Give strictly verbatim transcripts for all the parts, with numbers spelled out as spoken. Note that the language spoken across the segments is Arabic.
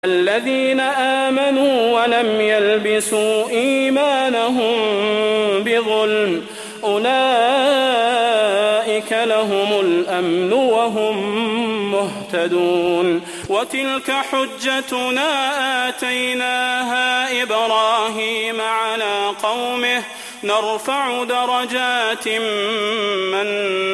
الذين آمنوا ولم يلبسوا إيمانهم بظلم أولئك لهم الأمن وهم مهتدون. وتلك حجتنا آتيناها إبراهيم على قومه نرفع درجات من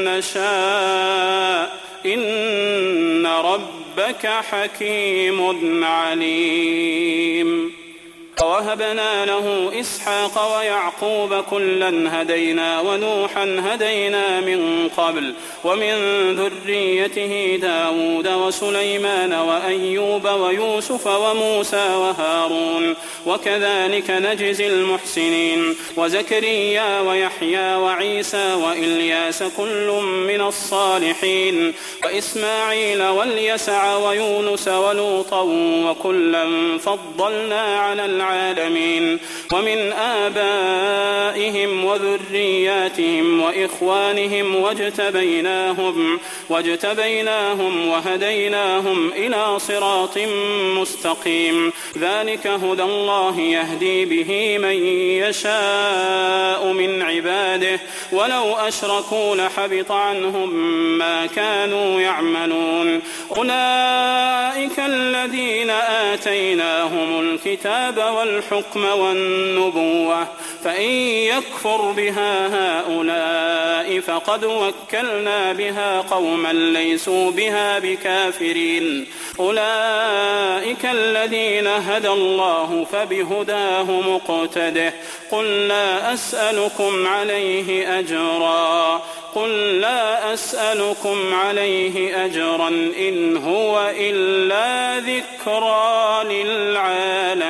نشاء إن ربك حكيم عليم. ووهبنا له إسحاق ويعقوب كلا هدينا ونوحا هدينا من قبل ومن ذريته داود وسليمان وأيوب ويوسف وموسى وهارون وكذلك نجزي المحسنين. وزكريا ويحيى وعيسى وإلياس كل من الصالحين وإسماعيل واليسع ويونس ولوطا وكلا فضلنا على العالمين. ومن آبائهم وذرياتهم وإخوانهم واجتبيناهم, واجتبيناهم وهديناهم إلى صراط مستقيم. ذلك هدى الله يهدي به من يشاء من عباده ولو أشركوا لحبط عنهم ما كانوا يعملون. أولئك الذين آتيناهم الكتاب والحكم والنبوة فإن يكفر بها هؤلاء فقد وكلنا بها قوما ليسوا بها بكافرين. أولئك الذين هدى الله فبهداه مقتده. قل لا أسألكم عليه أجرا قل لا أسألكم عليه أجرا إن هو إلا ذكرى للعالمين.